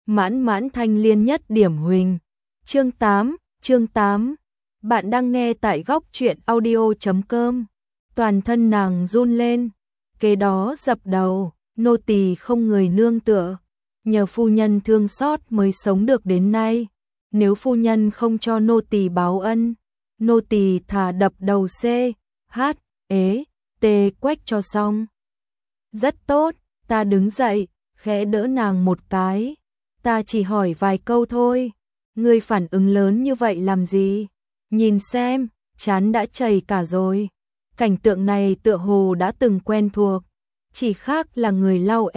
mãn mãn thanh liên nhất điểm huỳnh. Chương 8. Bạn đang nghe tại góc truyện audio.com. Toàn thân nàng run lên, kế đó dập đầu, nô tỳ không người nương tựa, nhờ phu nhân thương xót mới sống được đến nay. Nếu phu nhân không cho nô tỳ báo ân, nô tỳ thà đập đầu C.H.E.T quách cho xong. Rất tốt, ta đứng dậy, khẽ đỡ nàng một cái. Ta chỉ hỏi vài câu thôi, ngươi phản ứng lớn như vậy làm gì? Nhìn xem, trán đã chảy cả rồi. Cảnh tượng này tựa hồ đã từng quen thuộc, chỉ khác là người lau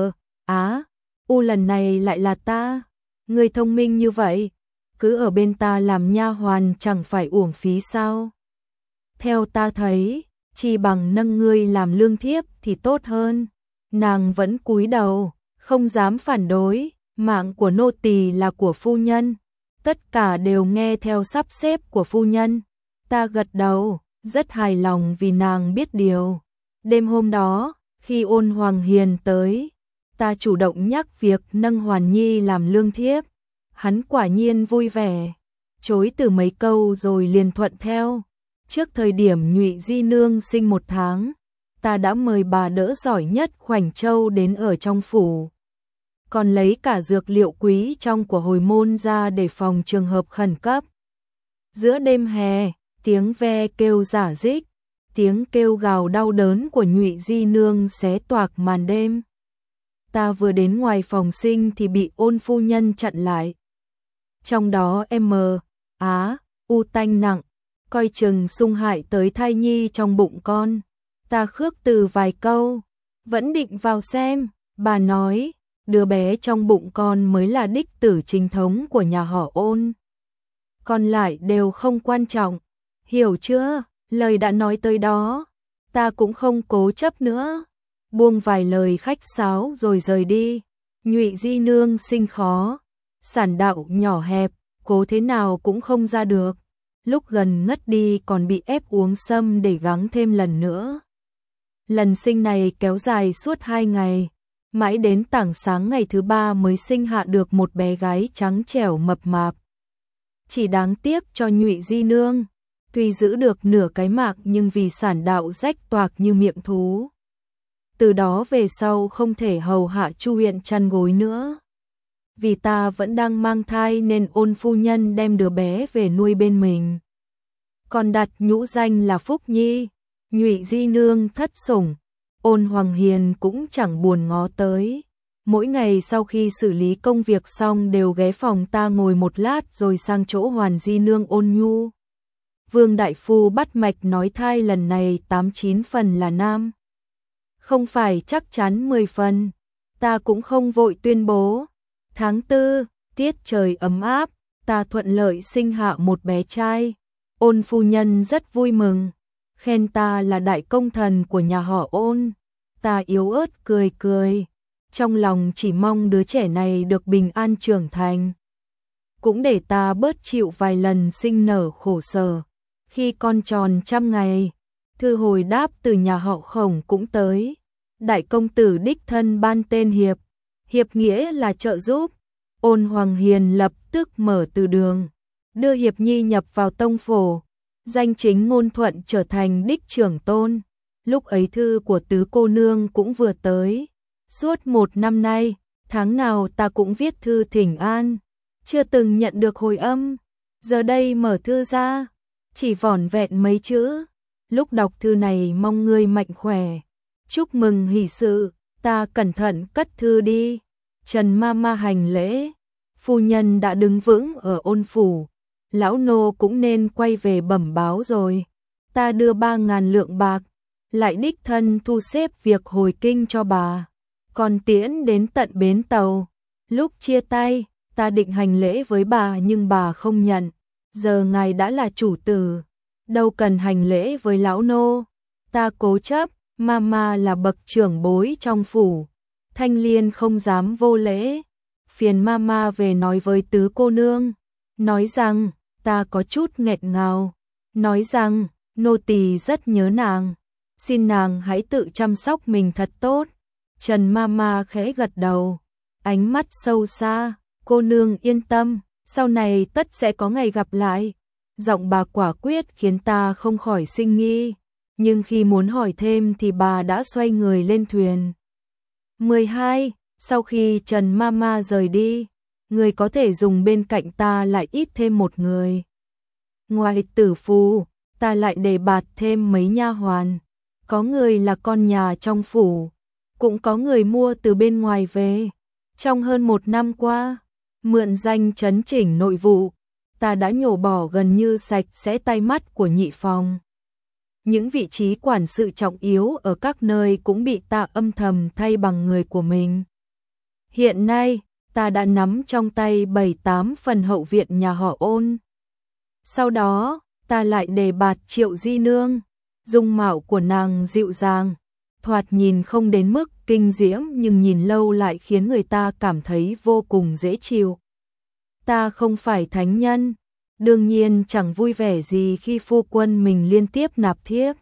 lần này lại là ta. Ngươi thông minh như vậy, cứ ở bên ta làm nha hoàn chẳng phải uổng phí sao? Theo ta thấy, chỉ bằng nâng ngươi làm lương thiếp thì tốt hơn. Nàng vẫn cúi đầu, không dám phản đối, mạng của nô tỳ là của phu nhân, tất cả đều nghe theo sắp xếp của phu nhân. Ta gật đầu, rất hài lòng vì nàng biết điều. Đêm hôm đó, khi Ôn Hoàng Hiền tới, ta chủ động nhắc việc nâng Hoàn Nhi làm lương thiếp. Hắn quả nhiên vui vẻ, chối từ mấy câu rồi liền thuận theo. Trước thời điểm Nhụy Di Nương sinh 1 tháng, ta đã mời bà đỡ giỏi nhất Khoảnh Châu đến ở trong phủ, còn lấy cả dược liệu quý trong của hồi môn ra để phòng trường hợp khẩn cấp. Giữa đêm hè, tiếng ve kêu rả rích, tiếng kêu gào đau đớn của Nhụy Di Nương xé toạc màn đêm. Ta vừa đến ngoài phòng sinh thì bị Ôn phu nhân chặn lại. Trong đó u tanh nặng, coi chừng xung hại tới thai nhi trong bụng con. Ta khước từ vài câu, vẫn định vào xem. Bà nói, đứa bé trong bụng con mới là đích tử chính thống của nhà họ Ôn, còn lại đều không quan trọng, hiểu chưa? Lời đã nói tới đó, ta cũng không cố chấp nữa, buông vài lời khách sáo rồi rời đi. Nhụy Di Nương sinh khó, sản đạo nhỏ hẹp, cố thế nào cũng không ra được. Lúc gần ngất đi còn bị ép uống sâm để gắng thêm lần nữa. Lần sinh này kéo dài suốt 2 ngày, mãi đến tảng sáng ngày thứ 3 mới sinh hạ được một bé gái trắng trẻo mập mạp. Chỉ đáng tiếc cho Nhụy Di Nương, tuy giữ được nửa cái mạng nhưng vì sản đạo rách toạc như miệng thú. Từ đó về sau không thể hầu hạ Chu huyện chăn gối nữa. Vì ta vẫn đang mang thai nên Ôn phu nhân đem đứa bé về nuôi bên mình, còn đặt nhũ danh là Phúc Nhi. Nhụy Di Nương thất sủng, Ôn Hoàng Hiền cũng chẳng buồn ngó tới. Mỗi ngày sau khi xử lý công việc xong đều ghé phòng ta ngồi một lát rồi sang chỗ Hoàn Di Nương ôn nhu. Vương đại phu bắt mạch nói thai lần này 89 phần là nam, không phải chắc chắn 10 phần. Ta cũng không vội tuyên bố. Tháng 4, tiết trời ấm áp, ta thuận lợi sinh hạ một bé trai. Ôn phu nhân rất vui mừng, khen ta là đại công thần của nhà họ Ôn. Ta yếu ớt cười cười, trong lòng chỉ mong đứa trẻ này được bình an trưởng thành, cũng để ta bớt chịu vài lần sinh nở khổ sở. Khi con tròn 100 ngày, thư hồi đáp từ nhà họ Khổng cũng tới. Đại công tử đích thân ban tên Hiệp, Hiệp nghĩa là trợ giúp. Ôn Hoàng Hiền lập tức mở từ đường, đưa Hiệp Nhi nhập vào tông phổ, danh chính ngôn thuận trở thành đích trưởng tôn. Lúc ấy thư của tứ cô nương cũng vừa tới. Suốt 1 năm nay, tháng nào ta cũng viết thư thỉnh an, chưa từng nhận được hồi âm. Giờ đây mở thư ra, chỉ vỏn vẹn mấy chữ: lúc đọc thư này mong ngươi mạnh khỏe, chúc mừng hỷ sự. Ta cẩn thận cất thư đi. Trần Mama hành lễ. Phu nhân đã đứng vững ở Ôn phủ, lão nô cũng nên quay về bẩm báo rồi. Ta đưa 3.000 lượng bạc, lại đích thân thu xếp việc hồi kinh cho bà, còn tiễn đến tận bến tàu. Lúc chia tay, ta định hành lễ với bà nhưng bà không nhận. Giờ ngài đã là chủ tử, đâu cần hành lễ với lão nô. Ta cố chấp, Mama là bậc trưởng bối trong phủ, Thanh Liên không dám vô lễ. Phiền Mama về nói với tứ cô nương, nói rằng ta có chút nghẹn ngào, nói rằng nô tỳ rất nhớ nàng, xin nàng hãy tự chăm sóc mình thật tốt. Trần Mama khẽ gật đầu, ánh mắt sâu xa, Cô nương yên tâm, sau này tất sẽ có ngày gặp lại. Giọng bà quả quyết khiến ta không khỏi sinh nghi, nhưng khi muốn hỏi thêm thì bà đã xoay người lên thuyền. 12. Sau khi Trần Mama rời đi, người có thể dùng bên cạnh ta lại ít thêm một người. Ngoài Tử Phù, ta lại đề bạt thêm mấy nha hoàn. Có người là con nhà trong phủ, cũng có người mua từ bên ngoài về. Trong hơn 1 năm qua, mượn danh trấn chỉnh nội vụ, ta đã nhổ bỏ gần như sạch sẽ tay mắt của nhị phòng. Những vị trí quản sự trọng yếu ở các nơi cũng bị ta âm thầm thay bằng người của mình. Hiện nay, ta đã nắm trong tay 7-8 phần hậu viện nhà họ Ôn. Sau đó, ta lại đề bạt Triệu Di Nương. Dung mạo của nàng dịu dàng, thoạt nhìn không đến mức kinh diễm nhưng nhìn lâu lại khiến người ta cảm thấy vô cùng dễ chịu. Ta không phải thánh nhân, đương nhiên chẳng vui vẻ gì khi phu quân mình liên tiếp nạp thiếp.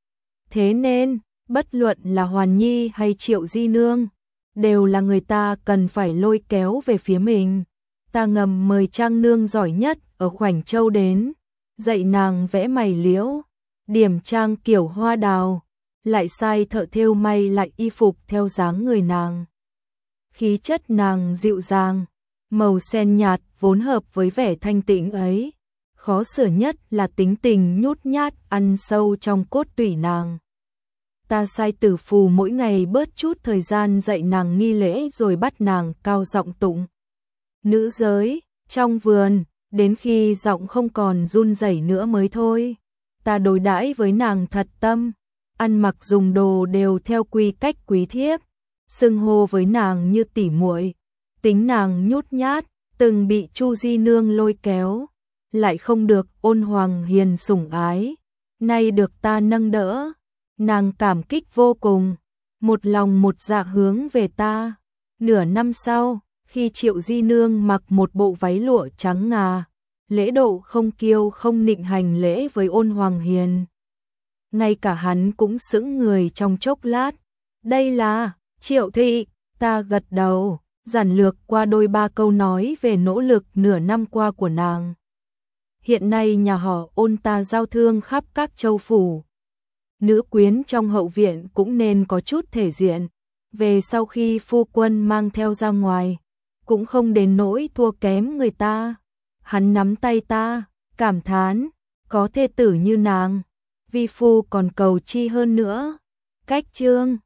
Thế nên, bất luận là Hoàn Nhi hay Triệu Di Nương, đều là người ta cần phải lôi kéo về phía mình. Ta ngầm mời trang nương giỏi nhất ở Khoảnh Châu đến, dạy nàng vẽ mày liễu, điểm trang kiểu hoa đào, lại sai thợ thêu may lại y phục theo dáng người nàng. Khí chất nàng dịu dàng, màu sen nhạt vốn hợp với vẻ thanh tịnh ấy. Khó sửa nhất là tính tình nhút nhát ăn sâu trong cốt tủy nàng. Ta sai Tử Phù mỗi ngày bớt chút thời gian dạy nàng nghi lễ rồi bắt nàng cao giọng tụng nữ giới trong vườn, đến khi giọng không còn run rẩy nữa mới thôi. Ta đối đãi với nàng thật tâm, ăn mặc dùng đồ đều theo quy cách quý thiếp, xưng hô với nàng như tỉ muội. Tính nàng nhút nhát, từng bị Chu Di Nương lôi kéo, lại không được Ôn Hoàng Hiền sủng ái, nay được ta nâng đỡ, nàng cảm kích vô cùng, một lòng một dạ hướng về ta. Nửa năm sau, khi Triệu Di Nương mặc một bộ váy lụa trắng ngà, lễ độ không kiêu không nịnh hành lễ với Ôn Hoàng Hiền. Ngay cả hắn cũng sững người trong chốc lát. Đây là Triệu thị, ta gật đầu, giản lược qua đôi ba câu nói về nỗ lực nửa năm qua của nàng. Hiện nay nhà họ Ôn ta giao thương khắp các châu phủ. Nữ quyến trong hậu viện cũng nên có chút thể diện. Về sau khi phu quân mang theo ra ngoài, cũng không đến nỗi thua kém người ta. Hắn nắm tay ta, cảm thán, có thê tử như nàng, vi phu còn cầu chi hơn nữa. Cách chương